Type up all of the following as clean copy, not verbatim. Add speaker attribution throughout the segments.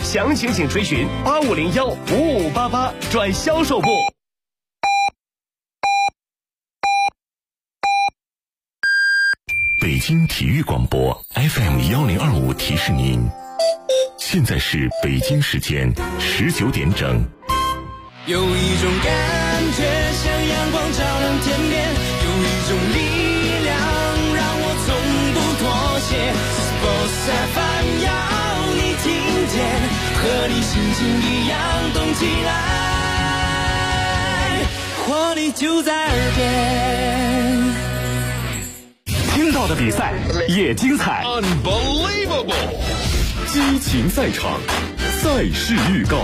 Speaker 1: 详情请垂询8501-5588转销售部。
Speaker 2: 北京体育广播 FM1025提示您，现在是北京时间19点整。
Speaker 3: 有一种感觉像阳光照亮天边，有一种力量让我从不妥协。Sports FM 要你听见，和你心情一样动起来，活力就在耳边。
Speaker 4: 听到的比赛也精彩
Speaker 5: Unbelievable
Speaker 4: 激情赛场，赛事预告。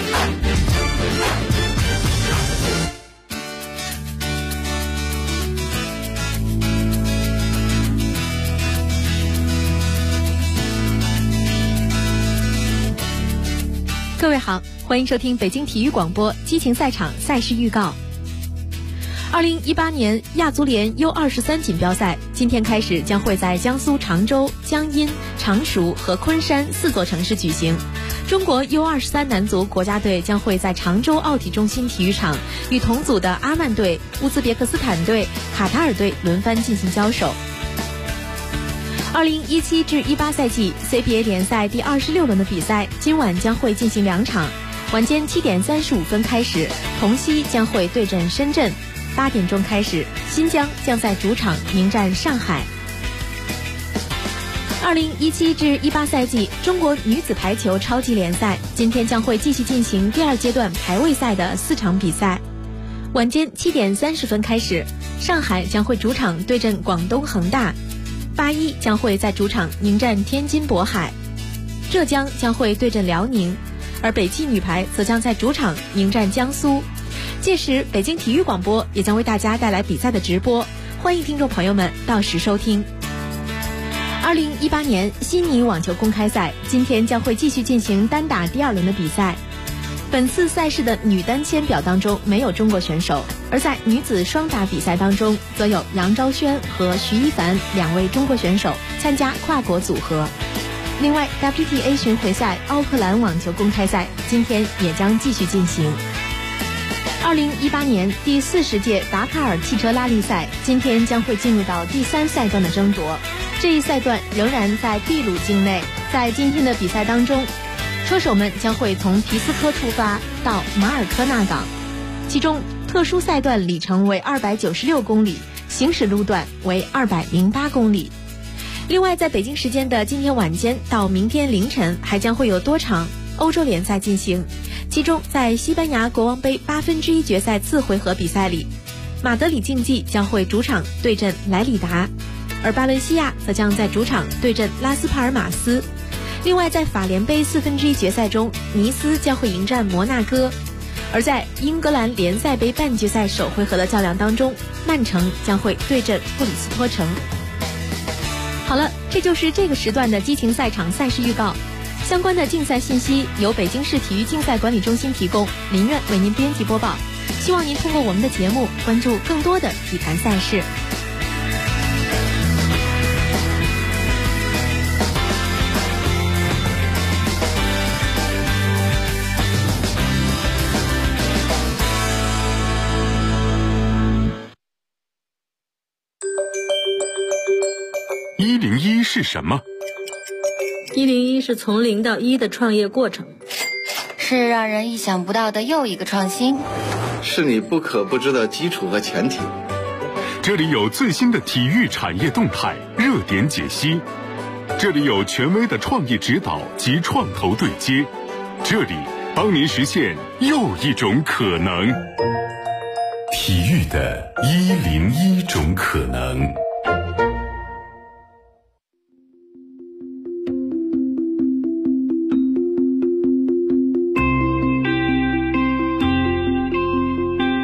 Speaker 6: 各位好，欢迎收听北京体育广播激情赛场赛事预告。2018年亚足联 U23 锦标赛今天开始将会在江苏常州、江阴、常熟和昆山4座城市举行。中国 U23 男足国家队将会在常州奥体中心体育场与同组的阿曼队、乌兹别克斯坦队、卡塔尔队轮番进行交手。2017至18赛季 CBA 联赛第26轮的比赛今晚将会进行2场，晚间7点35分开始，同曦将会对阵深圳；8点钟开始，新疆将在主场迎战上海。2017至18赛季中国女子排球超级联赛今天将会继续进行第2阶段排位赛的4场比赛，晚间7点30分开始，上海将会主场对阵广东恒大，81将会在主场迎战天津渤海，浙江将会对阵辽宁，而北汽女排则将在主场迎战江苏。届时北京体育广播也将为大家带来比赛的直播，欢迎听众朋友们到时收听。2018年悉尼网球公开赛今天将会继续进行单打第2轮的比赛。本次赛事的女单签表当中没有中国选手，而在女子双打比赛当中则有杨昭轩和徐一凡2位中国选手参加跨国组合。另外 WTA 巡回赛奥克兰网球公开赛今天也将继续进行。2018年第40届达喀尔汽车拉力赛今天将会进入到第3赛段的争夺，这一赛段仍然在秘鲁境内。在今天的比赛当中，车手们将会从皮斯科出发到马尔科纳港，其中特殊赛段里程为296公里，行驶路段为208公里。另外在北京时间的今天晚间到明天凌晨还将会有多场欧洲联赛进行，其中在西班牙国王杯1/8决赛次回合比赛里，马德里竞技将会主场对阵莱里达，而巴伦西亚则将在主场对阵拉斯帕尔马斯。另外在法联杯1/4决赛中，尼斯将会迎战摩纳哥，而在英格兰联赛杯半决赛首回合的较量当中，曼城将会对阵布里斯托城。好了，这就是这个时段的激情赛场赛事预告。相关的竞赛信息由北京市体育竞赛管理中心提供，林苑为您编辑播报。希望您通过我们的节目关注更多的体坛赛事。
Speaker 4: 101是什么
Speaker 7: ？101是从0到1的创业过程，
Speaker 8: 是让人意想不到的又一个创新，
Speaker 9: 是你不可不知的基础和前提。
Speaker 4: 这里有最新的体育产业动态热点解析，这里有权威的创意指导及创投对接，这里帮您实现又一种可能。
Speaker 2: 体育的101种可能。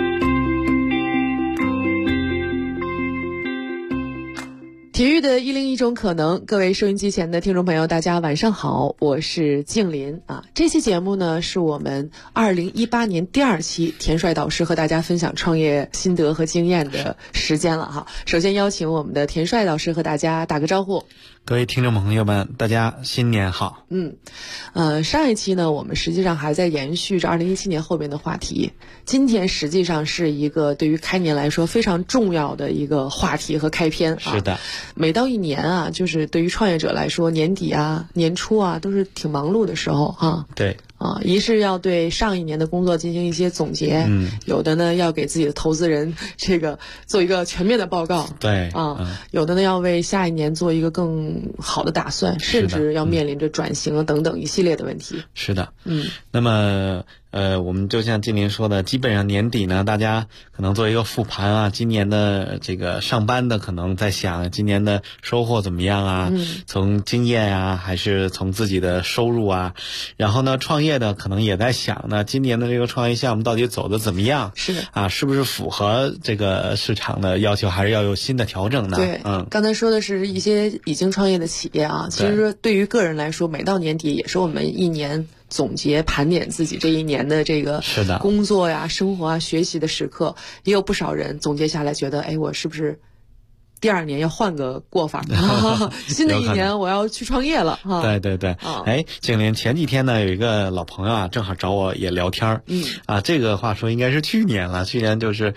Speaker 10: 体育的101
Speaker 5: 一种可能。各位收音机前的听众朋友，大家晚上好，我是静林啊。这期节目呢，是我们2018年第2期田帅导师和大家分享创业心得和经验的时间了哈。首先邀请我们的田帅导师和大家打个招呼。
Speaker 10: 各位听众朋友们，大家新年好。
Speaker 5: 上一期呢，我们实际上还在延续着2017年后边的话题。今天实际上是一个对于开年来说非常重要的一个话题和开篇啊。
Speaker 10: 是的，
Speaker 5: 每到一年啊，就是对于创业者来说，年底啊、年初啊，都是挺忙碌的时候哈。
Speaker 10: 对。
Speaker 5: 一是要对上一年的工作进行一些总结，有的呢要给自己的投资人这个做一个全面的报告，
Speaker 10: 对
Speaker 5: 有的呢要为下一年做一个更好的打算，甚至要面临着转型啊等等一系列的问题。
Speaker 10: 是的，那么我们就像金林说的，基本上年底呢，大家可能做一个复盘啊，今年的这个上班的可能在想今年的收获怎么样啊，从经验啊，还是从自己的收入啊，然后呢，创业的可能也在想呢，今年的这个创业项目到底走得怎么样？
Speaker 5: 是的
Speaker 10: 啊，是不是符合这个市场的要求，还是要有新的调整呢？
Speaker 5: 对，刚才说的是一些已经创业的企业啊，其实对于个人来说，每到年底也是我们一年总结盘点自己这一年的这个工作呀、生活啊、学习的时刻，也有不少人总结下来觉得，哎，我是不是第2年要换个过法新的一年我要去创业了哈。
Speaker 10: 对对对，景林，前几天呢有一个老朋友啊，正好找我也聊天这个话说应该是去年了，去年就是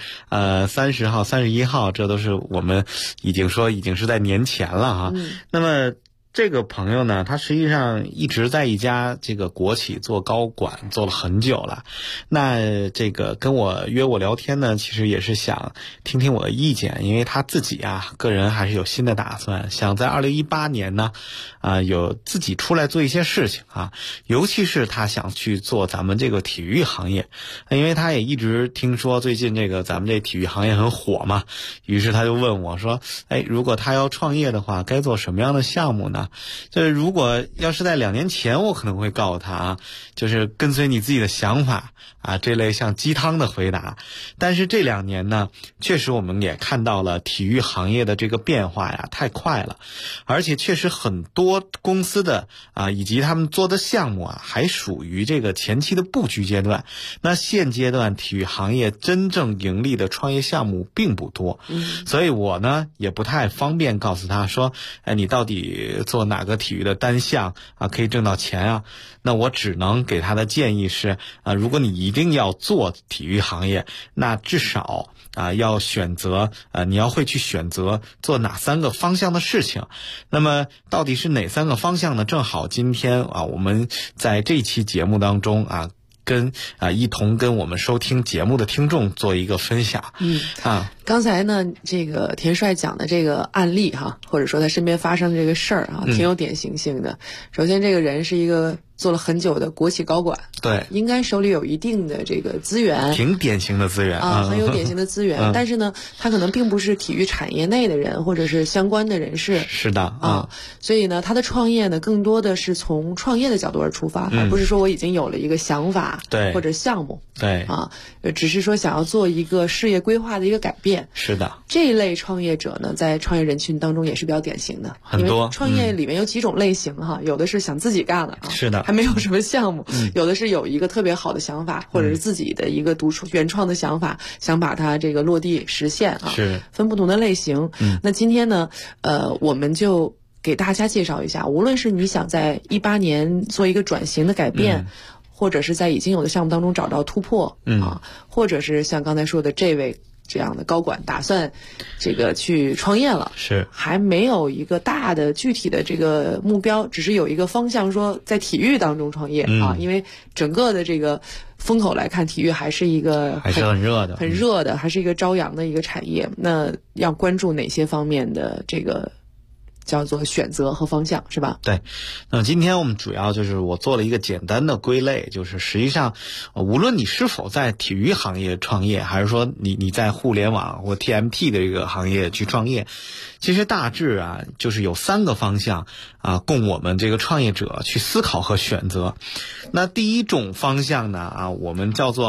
Speaker 10: 30号、31号，这都是我们已经是在年前了哈。那么这个朋友呢，他实际上一直在一家这个国企做高管，做了很久了。那这个跟我约我聊天呢，其实也是想听听我的意见，因为他自己啊，个人还是有新的打算，想在2018年呢，有自己出来做一些事情啊，尤其是他想去做咱们这个体育行业，因为他也一直听说最近这个咱们这体育行业很火嘛，于是他就问我说，如果他要创业的话，该做什么样的项目呢？就是如果要是在2年前，我可能会告诉他啊，就是跟随你自己的想法啊，这类像鸡汤的回答。但是这2年呢，确实我们也看到了体育行业的这个变化呀，太快了，而且确实很多公司的以及他们做的项目啊，还属于这个前期的布局阶段。那现阶段体育行业真正盈利的创业项目并不多，所以我呢也不太方便告诉他说，你到底做哪个体育的单项啊可以挣到钱啊？那我只能给他的建议是如果你一定要做体育行业，那至少要选择你要会去选择做哪3个方向的事情。那么到底是哪3个方向呢？正好今天我们在这期节目当中一同跟我们收听节目的听众做一个分享。
Speaker 5: 刚才呢，这个田帅讲的这个案例哈，或者说他身边发生的这个事儿啊，挺有典型性的。首先，这个人是一个做了很久的国企高管，
Speaker 10: 对，
Speaker 5: 应该手里有一定的这个资源，
Speaker 10: 挺典型的资源
Speaker 5: 很有典型的资源。但是呢，他可能并不是体育产业内的人，或者是相关的人士。
Speaker 10: 是的
Speaker 5: 所以呢，他的创业呢，更多的是从创业的角度而出发，而不是说我已经有了一个想法，
Speaker 10: 对，
Speaker 5: 或者项目，
Speaker 10: 对
Speaker 5: 只是说想要做一个事业规划的一个改变。
Speaker 10: 是的，
Speaker 5: 这一类创业者呢，在创业人群当中也是比较典型的，
Speaker 10: 很多。
Speaker 5: 因为创业里面有几种类型哈，有的是想自己干了
Speaker 10: 是的，
Speaker 5: 还没有什么项目，有的是有一个特别好的想法，或者是自己的一个原创的想法，想把它这个落地实现
Speaker 10: 是
Speaker 5: 分不同的类型。那今天呢，我们就给大家介绍一下，无论是你想在18年做一个转型的改变，或者是在已经有的项目当中找到突破或者是像刚才说的这位这样的高管打算这个去创业了，
Speaker 10: 是
Speaker 5: 还没有一个大的具体的这个目标，只是有一个方向说在体育当中创业因为整个的这个风口来看，体育还是一个
Speaker 10: 还是很热的，
Speaker 5: 还是一个朝阳的一个产业。那要关注哪些方面的这个叫做选择和方向，是吧？
Speaker 10: 对。那么今天我们主要就是我做了一个简单的归类，就是实际上无论你是否在体育行业创业，还是说你在互联网或 TMT 的这个行业去创业，其实大致就是有3个方向供我们这个创业者去思考和选择。那第一种方向呢我们叫做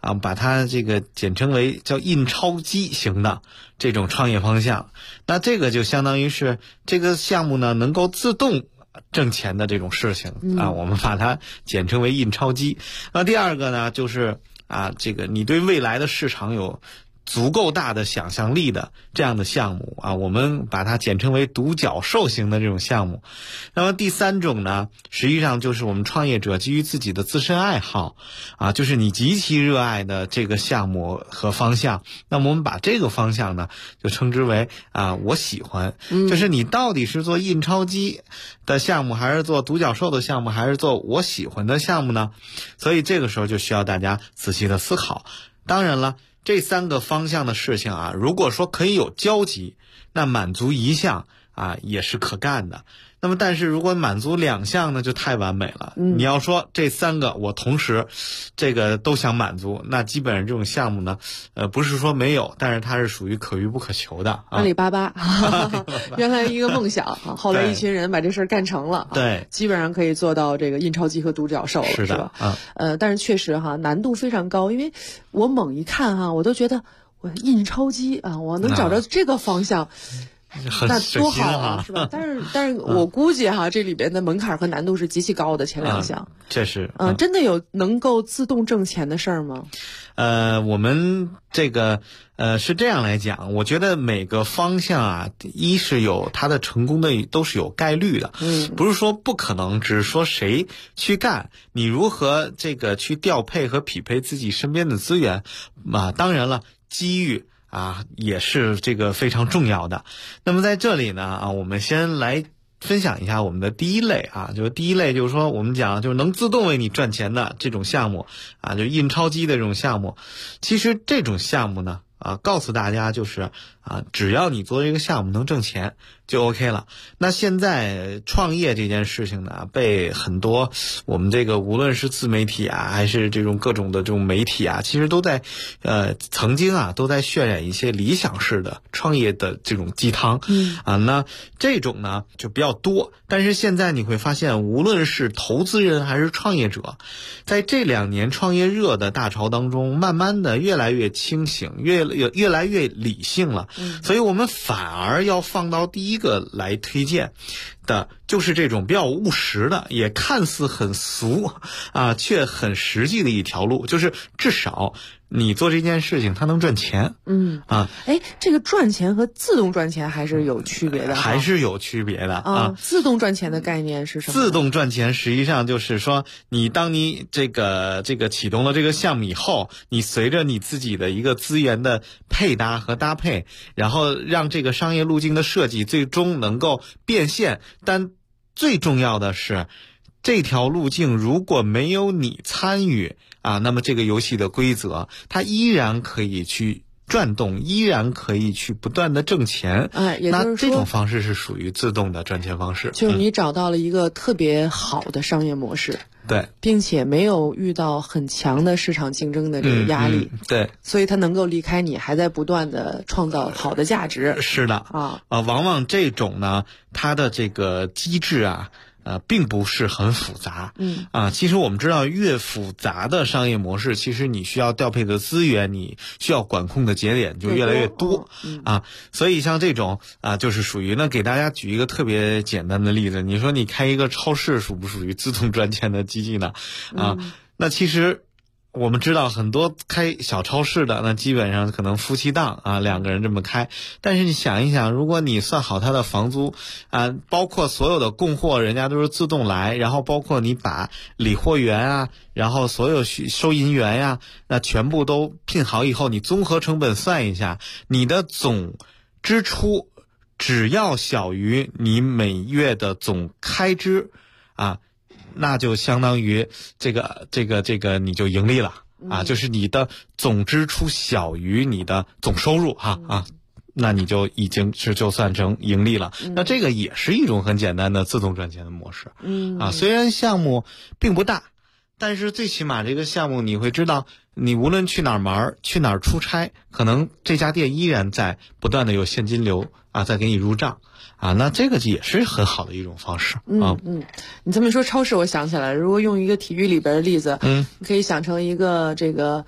Speaker 10: 啊，把它这个简称为叫印钞机型的这种创业方向。那这个就相当于是这个项目呢能够自动挣钱的这种事情啊，我们把它简称为印钞机。那第二个呢，就是这个你对未来的市场有足够大的想象力的这样的项目啊，我们把它简称为独角兽型的这种项目。那么第三种呢，实际上就是我们创业者基于自己的自身爱好就是你极其热爱的这个项目和方向，那么我们把这个方向呢就称之为我喜欢，就是你到底是做印钞机的项目，还是做独角兽的项目，还是做我喜欢的项目呢？所以这个时候就需要大家仔细的思考。当然了，这三个方向的事情如果说可以有交集，那满足一项也是可干的。那么但是如果满足两项呢，就太完美了。你要说这三个我同时这个都想满足，那基本上这种项目呢不是说没有，但是它是属于可遇不可求的。
Speaker 5: 阿里巴巴原来一个梦想后来一群人把这事儿干成了，
Speaker 10: 对，
Speaker 5: 基本上可以做到这个印钞机和独角兽了，
Speaker 10: 是吧？
Speaker 5: 但是确实难度非常高，因为我猛一看我都觉得我印钞机我能找着这个方向那多好是吧？但是我估计这里边的门槛和难度是极其高的，前两项
Speaker 10: 确实
Speaker 5: 真的有能够自动挣钱的事儿吗？
Speaker 10: 我们这个是这样来讲，我觉得每个方向一是有它的成功的都是有概率的，不是说不可能，只是说谁去干，你如何这个去调配和匹配自己身边的资源当然了，机遇也是这个非常重要的。那么在这里呢我们先来分享一下我们的第一类就是第一类就是说我们讲就是能自动为你赚钱的这种项目就印钞机的这种项目。其实这种项目呢告诉大家就是只要你做这个项目能挣钱就 OK 了。那现在创业这件事情呢，被很多我们这个无论是自媒体还是这种各种的这种媒体其实都在曾经都在渲染一些理想式的创业的这种鸡汤那这种呢就比较多。但是现在你会发现，无论是投资人还是创业者，在这2年创业热的大潮当中，慢慢的越来越清醒，越来越理性了。所以我们反而要放到第一个来推荐的，就是这种比较务实的，也看似很俗却很实际的一条路，就是至少你做这件事情它能赚钱。
Speaker 5: 这个赚钱和自动赚钱还是有区别的，
Speaker 10: 还是有区别的
Speaker 5: 自动赚钱的概念是什么？
Speaker 10: 自动赚钱实际上就是说，当你这个启动了这个项目以后，你随着你自己的一个资源的配搭和搭配，然后让这个商业路径的设计最终能够变现。但最重要的是，这条路径如果没有你参与那么这个游戏的规则它依然可以去转动，依然可以去不断的挣钱。
Speaker 5: 也就是说
Speaker 10: 那这种方式是属于自动的赚钱方式，
Speaker 5: 就是你找到了一个特别好的商业模式。
Speaker 10: 对，
Speaker 5: 并且没有遇到很强的市场竞争的这个压力。
Speaker 10: 对，
Speaker 5: 所以它能够离开你，还在不断的创造好的价值。
Speaker 10: 是的往往这种呢，它的这个机制并不是很复杂。其实我们知道，越复杂的商业模式，其实你需要调配的资源，你需要管控的节点就越来越多所以像这种就是属于呢，给大家举一个特别简单的例子，你说你开一个超市属不属于自动赚钱的机器呢？那其实我们知道很多开小超市的，那基本上可能夫妻档2个人这么开。但是你想一想，如果你算好他的房租包括所有的供货人家都是自动来，然后包括你把理货员然后所有收银员那全部都聘好以后，你综合成本算一下，你的总支出只要小于你每月的总开支那就相当于这个你就盈利了就是你的总支出小于你的总收入那你就已经就算成盈利了。那这个也是一种很简单的自动赚钱的模式。虽然项目并不大，但是最起码这个项目你会知道，你无论去哪儿玩去哪儿出差，可能这家店依然在不断的有现金流在给你入账那这个也是很好的一种方式
Speaker 5: 你这么说超市，我想起来，如果用一个体育里边的例子，你可以想成一个这个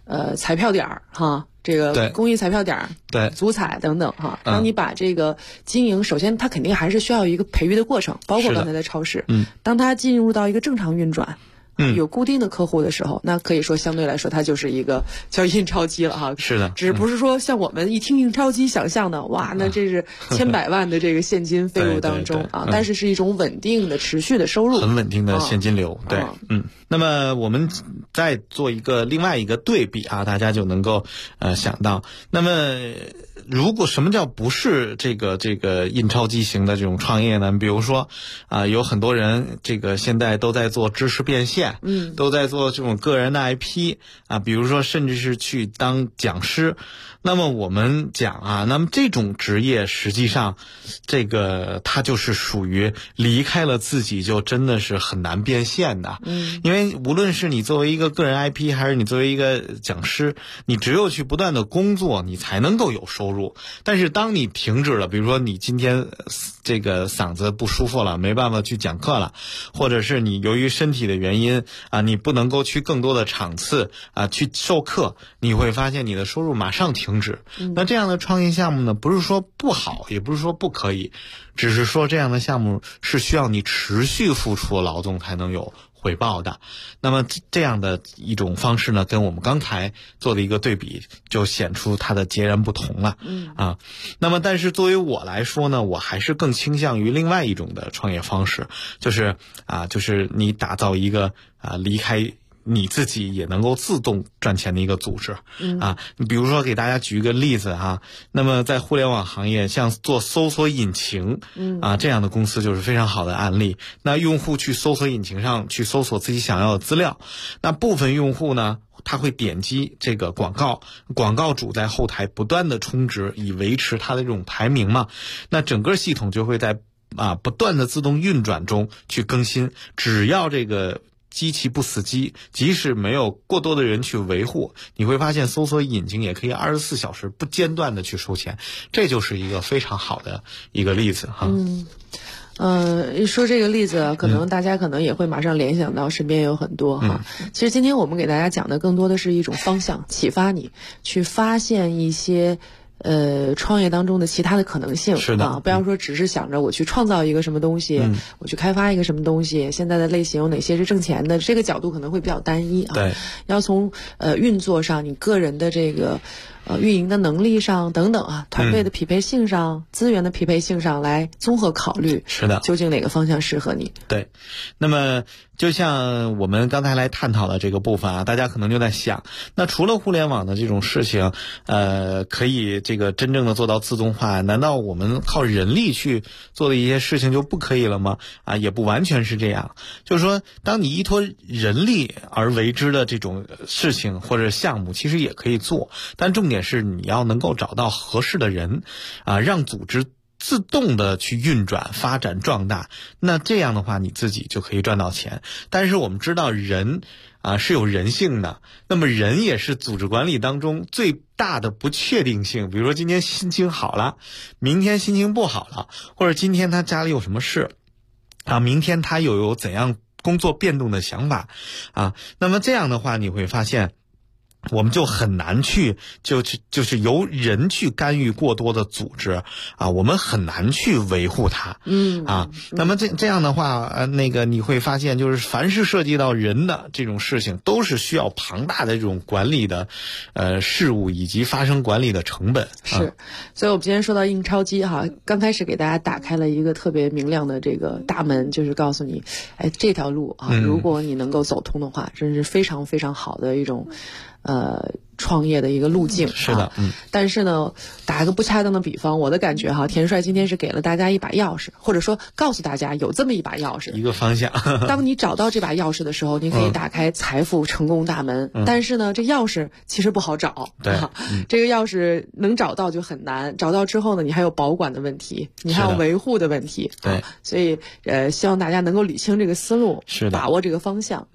Speaker 5: 彩票点哈，这个公益彩票点，
Speaker 10: 对，
Speaker 5: 足彩等等哈。当你把这个经营，首先它肯定还是需要一个培育的过程，包括刚才的超市，当它进入到一个正常运转。有固定的客户的时候，那可以说相对来说它就是一个叫印钞机了哈。
Speaker 10: 是的，
Speaker 5: 只不是说像我们一听印钞机想象的，哇，那这是千百万的这个现金飞入当中啊，但是一种稳定的、持续的收入，
Speaker 10: 很稳定的现金流。对，那么我们再做另外一个对比啊，大家就能够想到，那么如果什么叫不是这个印钞机型的这种创业呢？比如说有很多人现在都在做知识变现。都在做这种个人的 IP 啊，比如说甚至是去当讲师。那么我们讲那么这种职业实际上它就是属于离开了自己就真的是很难变现的。因为无论是你作为一个个人 IP 还是你作为一个讲师，你只有去不断的工作，你才能够有收入。但是当你停止了，比如说你今天这个嗓子不舒服了，没办法去讲课了，或者是你由于身体的原因你不能够去更多的场次去授课，你会发现你的收入马上停止。那这样的创业项目呢，不是说不好，也不是说不可以，只是说这样的项目是需要你持续付出劳动才能有回报的。那么这样的一种方式呢，跟我们刚才做的一个对比，就显出它的截然不同了。那么但是作为我来说呢，我还是更倾向于另外一种的创业方式，就是你打造一个离开你自己也能够自动赚钱的一个组织。你比如说给大家举一个例子那么在互联网行业，像做搜索引擎这样的公司就是非常好的案例。那用户去搜索引擎上去搜索自己想要的资料，那部分用户呢，他会点击这个广告主在后台不断的充值，以维持他的这种排名嘛。那整个系统就会在不断的自动运转中去更新，只要这个机器不死机，即使没有过多的人去维护，你会发现搜索引擎也可以24小时不间断的去收钱，这就是一个非常好的一个例子哈。
Speaker 5: 说这个例子，可能大家可能也会马上联想到身边有很多哈。其实今天我们给大家讲的更多的是一种方向，启发你去发现一些创业当中的其他的可能性。
Speaker 10: 是的，
Speaker 5: 不要说只是想着我去创造一个什么东西，我去开发一个什么东西，现在的类型有哪些是挣钱的，这个角度可能会比较单一
Speaker 10: 对，
Speaker 5: 要从运作上，你个人的这个运营的能力上等等团队的匹配性上，资源的匹配性上来综合考虑。
Speaker 10: 是的，
Speaker 5: 究竟哪个方向适合你？
Speaker 10: 对，那么就像我们刚才来探讨的这个部分大家可能就在想，那除了互联网的这种事情，可以这个真正的做到自动化，难道我们靠人力去做的一些事情就不可以了吗？也不完全是这样。就是说，当你依托人力而为之的这种事情或者项目，其实也可以做，但重点是你要能够找到合适的人让组织自动的去运转、发展、壮大，那这样的话你自己就可以赚到钱。但是我们知道人是有人性的，那么人也是组织管理当中最大的不确定性。比如说今天心情好了，明天心情不好了，或者今天他家里有什么事明天他又有怎样工作变动的想法那么这样的话你会发现我们就很难去就是由人去干预过多的组织我们很难去维护它那么这样的话你会发现就是凡是涉及到人的这种事情都是需要庞大的这种管理的事务以及发生管理的成本
Speaker 5: 是所以我们今天说到印钞机刚开始给大家打开了一个特别明亮的这个大门，就是告诉你这条路如果你能够走通的话，真是非常非常好的一种创业的一个路径
Speaker 10: 是的
Speaker 5: 但是呢，打个不恰当的比方，我的感觉田帅今天是给了大家一把钥匙，或者说告诉大家有这么一把钥匙，
Speaker 10: 一个方向
Speaker 5: 当你找到这把钥匙的时候，你可以打开财富成功大门但是呢，这钥匙其实不好找
Speaker 10: 对
Speaker 5: 这个钥匙能找到就很难，找到之后呢，你还有保管的问题，你还有维护的问题
Speaker 10: 对
Speaker 5: 所以希望大家能够理清这个思路，
Speaker 10: 是的，
Speaker 5: 把握这个方向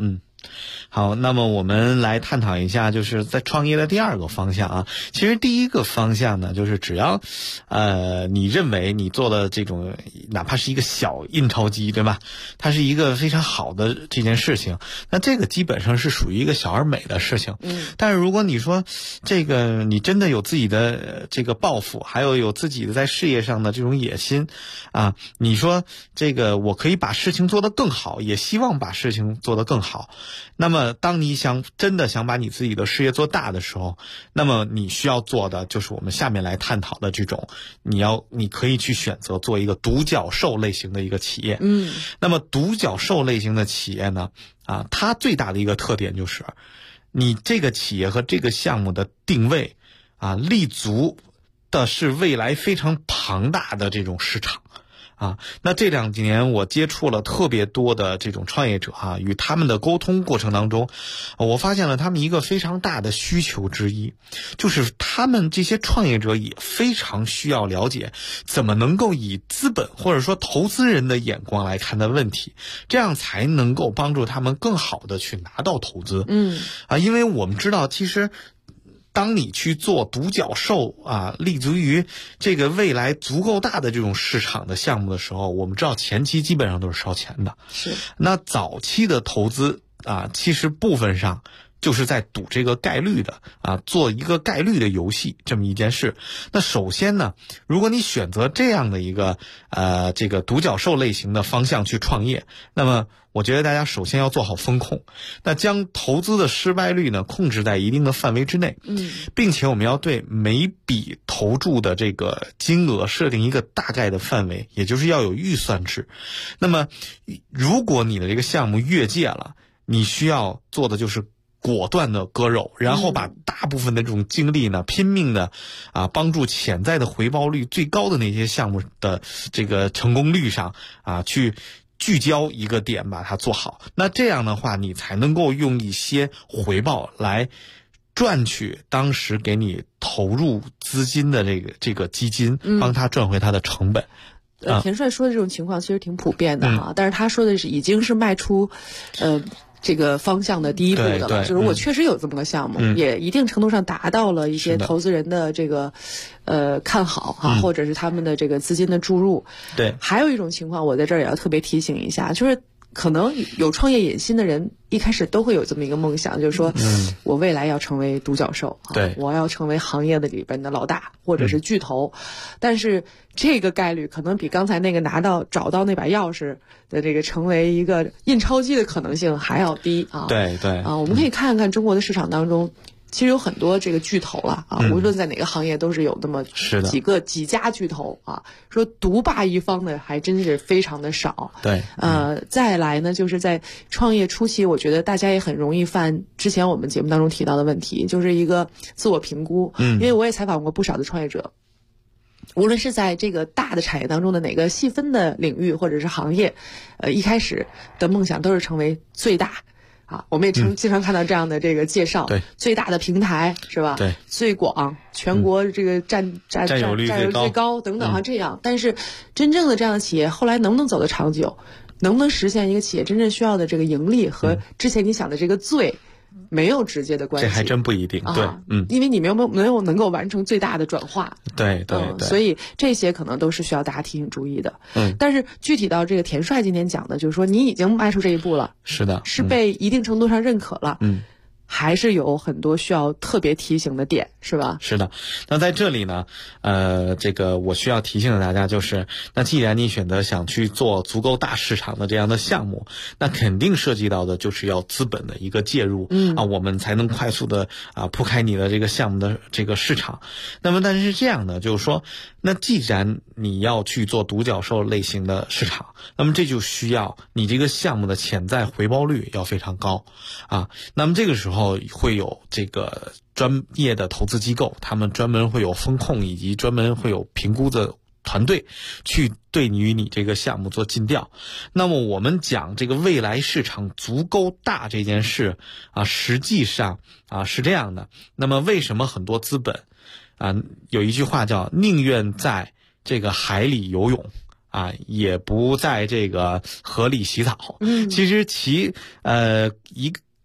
Speaker 10: 好，那么我们来探讨一下，就是在创业的第二个方向啊。其实第一个方向呢，就是只要你认为你做的这种哪怕是一个小印钞机，对吧？它是一个非常好的这件事情，那这个基本上是属于一个小而美的事情。但是如果你说这个你真的有自己的这个抱负，还有自己的在事业上的这种野心啊，你说这个我可以把事情做得更好，也希望把事情做得更好。那么当你真的想把你自己的事业做大的时候，那么你需要做的就是我们下面来探讨的这种，你可以去选择做一个独角兽类型的一个企业。那么独角兽类型的企业呢，它最大的一个特点就是你这个企业和这个项目的定位立足的是未来非常庞大的这种市场。那这2几年我接触了特别多的这种创业者与他们的沟通过程当中，我发现了他们一个非常大的需求之一，就是他们这些创业者也非常需要了解怎么能够以资本或者说投资人的眼光来看待问题，这样才能够帮助他们更好的去拿到投资。因为我们知道其实当你去做独角兽立足于这个未来足够大的这种市场的项目的时候，我们知道前期基本上都是烧钱的。
Speaker 5: 是。那
Speaker 10: 早期的投资其实部分上就是在赌这个概率的做一个概率的游戏这么一件事。那首先呢，如果你选择这样的一个这个独角兽类型的方向去创业，那么我觉得大家首先要做好风控，那将投资的失败率呢控制在一定的范围之内，并且我们要对每笔投注的这个金额设定一个大概的范围，也就是要有预算制。那么如果你的这个项目越界了，你需要做的就是果断的割肉，然后把大部分的这种精力呢拼命的帮助潜在的回报率最高的那些项目的这个成功率上去聚焦一个点把它做好。那这样的话你才能够用一些回报来赚取当时给你投入资金的这个基金，帮他赚回他的成本。
Speaker 5: 田帅说的这种情况其实挺普遍的但是他说的是已经是迈出这个方向的第一步的了，就是我确实有这么个项目，也一定程度上达到了一些投资人的这个看好或者是他们的这个资金的注入。
Speaker 10: 对，
Speaker 5: 还有一种情况，我在这儿也要特别提醒一下，就是可能有创业野心的人一开始都会有这么一个梦想，就是说我未来要成为独角兽，
Speaker 10: 对，
Speaker 5: 我要成为行业的里边的老大或者是巨头，但是这个概率可能比刚才那个找到那把钥匙的这个成为一个印钞机的可能性还要低
Speaker 10: 对对
Speaker 5: 我们可以看看中国的市场当中，其实有很多这个巨头了无论在哪个行业都是有那么几家巨头说独霸一方的还真是非常的少。
Speaker 10: 对，
Speaker 5: 再来呢，就是在创业初期，我觉得大家也很容易犯之前我们节目当中提到的问题，就是一个自我评估。因为我也采访过不少的创业者，无论是在这个大的产业当中的哪个细分的领域或者是行业，一开始的梦想都是成为最大。我们也经常看到这样的这个介绍，
Speaker 10: 对，
Speaker 5: 最大的平台是吧？
Speaker 10: 对，
Speaker 5: 最广，全国这个占有率最高等等这样。但是真正的这样的企业后来能不能走得长久，能不能实现一个企业真正需要的这个盈利和之前你想的这个最没有直接的关系，
Speaker 10: 这还真不一定。对，
Speaker 5: 因为你没有能够完成最大的转化。
Speaker 10: 对对对，
Speaker 5: 所以这些可能都是需要大家提醒注意的。但是具体到这个田帅今天讲的，就是说你已经迈出这一步了，
Speaker 10: 是的，
Speaker 5: 是被一定程度上认可了。还是有很多需要特别提醒的点，是吧？
Speaker 10: 是的。那在这里呢，这个我需要提醒大家，就是那既然你选择想去做足够大市场的这样的项目，那肯定涉及到的就是要资本的一个介入，我们才能快速的铺开你的这个项目的这个市场。那么但是这样的就是说，那既然你要去做独角兽类型的市场，那么这就需要你这个项目的潜在回报率要非常高那么这个时候会有这个专业的投资机构，他们专门会有风控以及专门会有评估的团队去对于你这个项目做尽调。那么我们讲这个未来市场足够大这件事实际上是这样的。那么为什么很多资本有一句话叫宁愿在这个海里游泳也不在这个河里洗澡。其实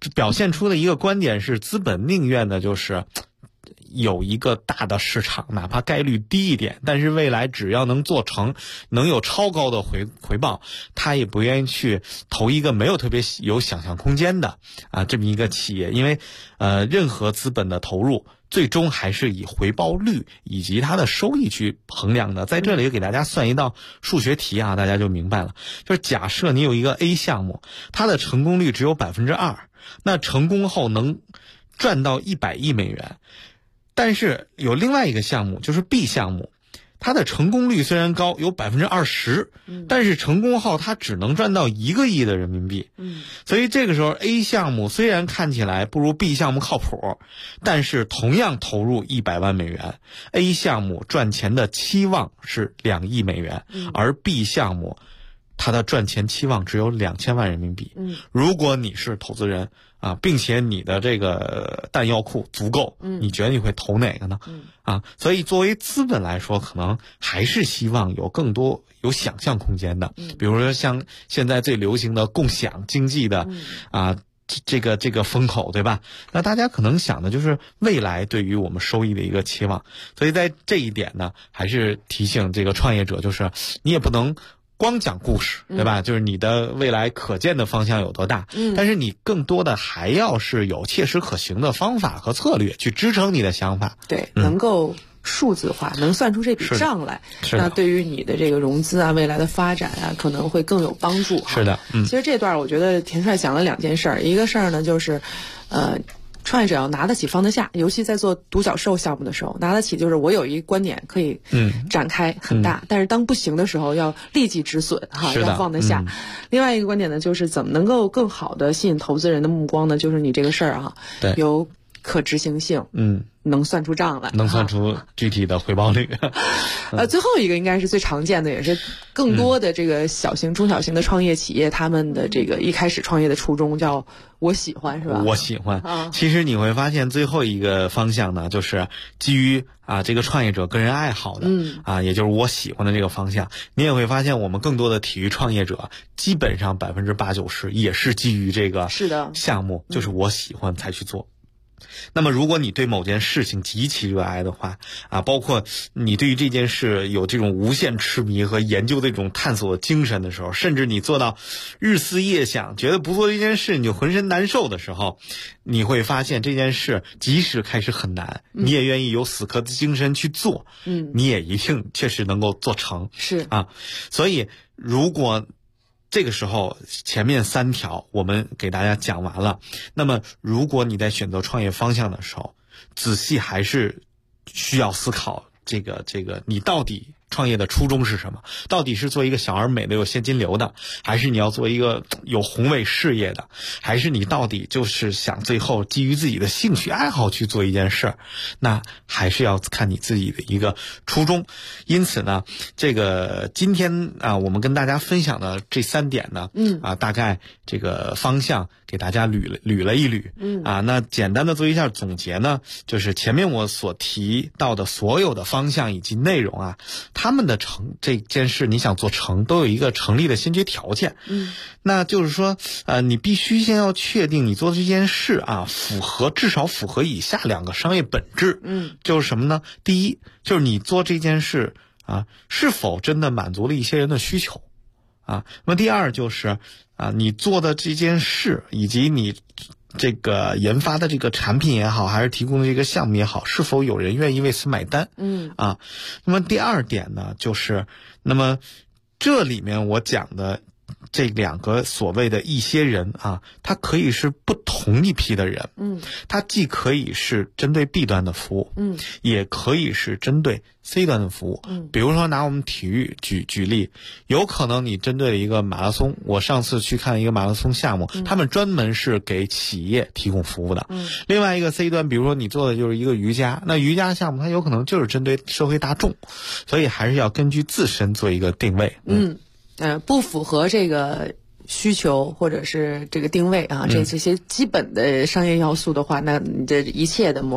Speaker 10: 表现出的一个观点是，资本宁愿的就是有一个大的市场，哪怕概率低一点，但是未来只要能做成，能有超高的回报，他也不愿意去投一个没有特别有想象空间的这么一个企业。因为任何资本的投入最终还是以回报率以及它的收益去衡量的。在这里给大家算一道数学题大家就明白了。就是假设你有一个 A 项目，它的成功率只有 2%， 那成功后能赚到100亿美元。但是有另外一个项目，就是 B 项目，它的成功率虽然高，有 20%， 但是成功后它只能赚到1个亿的人民币。所以这个时候 A 项目虽然看起来不如 B 项目靠谱，但是同样投入100万美元， A 项目赚钱的期望是2亿美元，而 B 项目它的赚钱期望只有2000万人民币。如果你是投资人并且你的这个弹药库足够，你觉得你会投哪个呢？所以作为资本来说，可能还是希望有更多有想象空间的，比如说像现在最流行的共享经济的这个风口，对吧？那大家可能想的就是未来对于我们收益的一个期望。所以在这一点呢，还是提醒这个创业者，就是你也不能光讲故事，对吧？就是你的未来可见的方向有多大，但是你更多的还要是有切实可行的方法和策略去支撑你的想法。
Speaker 5: 对，能够数字化，能算出这笔账来，那对于你的这个融资未来的发展可能会更有帮助。
Speaker 10: 是的，
Speaker 5: 其实这段我觉得田帅讲了2件事儿，一个事儿呢就是创业者要拿得起放得下，尤其在做独角兽项目的时候，拿得起就是我有一个观点可以展开很大，但是当不行的时候要立即止损要放得下。另外一个观点呢，就是怎么能够更好的吸引投资人的目光呢？就是你这个事儿有可执行性，能算出账来，
Speaker 10: 能算出具体的回报率。
Speaker 5: 最后一个应该是最常见的，也是更多的这个小型、中小型的创业企业，他们的这个一开始创业的初衷叫我喜欢，是吧？
Speaker 10: 我喜欢。其实你会发现最后一个方向呢，就是基于这个创业者个人爱好的，也就是我喜欢的这个方向。你也会发现我们更多的体育创业者，基本上80%-90%也是基于这个项目，就是我喜欢才去做。那么如果你对某件事情极其热爱的话包括你对于这件事有这种无限痴迷和研究的这种探索的精神的时候，甚至你做到日思夜想，觉得不做这件事你就浑身难受的时候，你会发现这件事即使开始很难，你也愿意有死磕的精神去做，你也一定确实能够做成。所以如果这个时候前面3条我们给大家讲完了，那么如果你在选择创业方向的时候，仔细还是需要思考这个你到底创业的初衷是什么？到底是做一个小而美的有现金流的，还是你要做一个有宏伟事业的，还是你到底就是想最后基于自己的兴趣爱好去做一件事？那还是要看你自己的一个初衷。因此呢，这个今天我们跟大家分享的这3点呢，大概这个方向给大家捋了一捋，那简单的做一下总结呢，就是前面我所提到的所有的方向以及内容他们的这件事你想做成都有一个成立的先决条件，那就是说你必须先要确定你做的这件事至少符合以下2个商业本质，就是什么呢？第一，就是你做这件事是否真的满足了一些人的需求那么第二就是你做的这件事以及你这个研发的这个产品也好，还是提供的这个项目也好，是否有人愿意为此买单？那么第2点呢，就是那么这里面我讲的这2个所谓的一些人他可以是不同一批的人，他既可以是针对 B 端的服务，也可以是针对 C 端的服务。比如说拿我们体育举例，有可能你针对一个马拉松，我上次去看一个马拉松项目，他们专门是给企业提供服务的。另外一个 C 端，比如说你做的就是一个瑜伽，那瑜伽项目它有可能就是针对社会大众，所以还是要根据自身做一个定位。
Speaker 5: 不符合这个需求或者是这个定位这些基本的商业要素的话，那你这一切的模式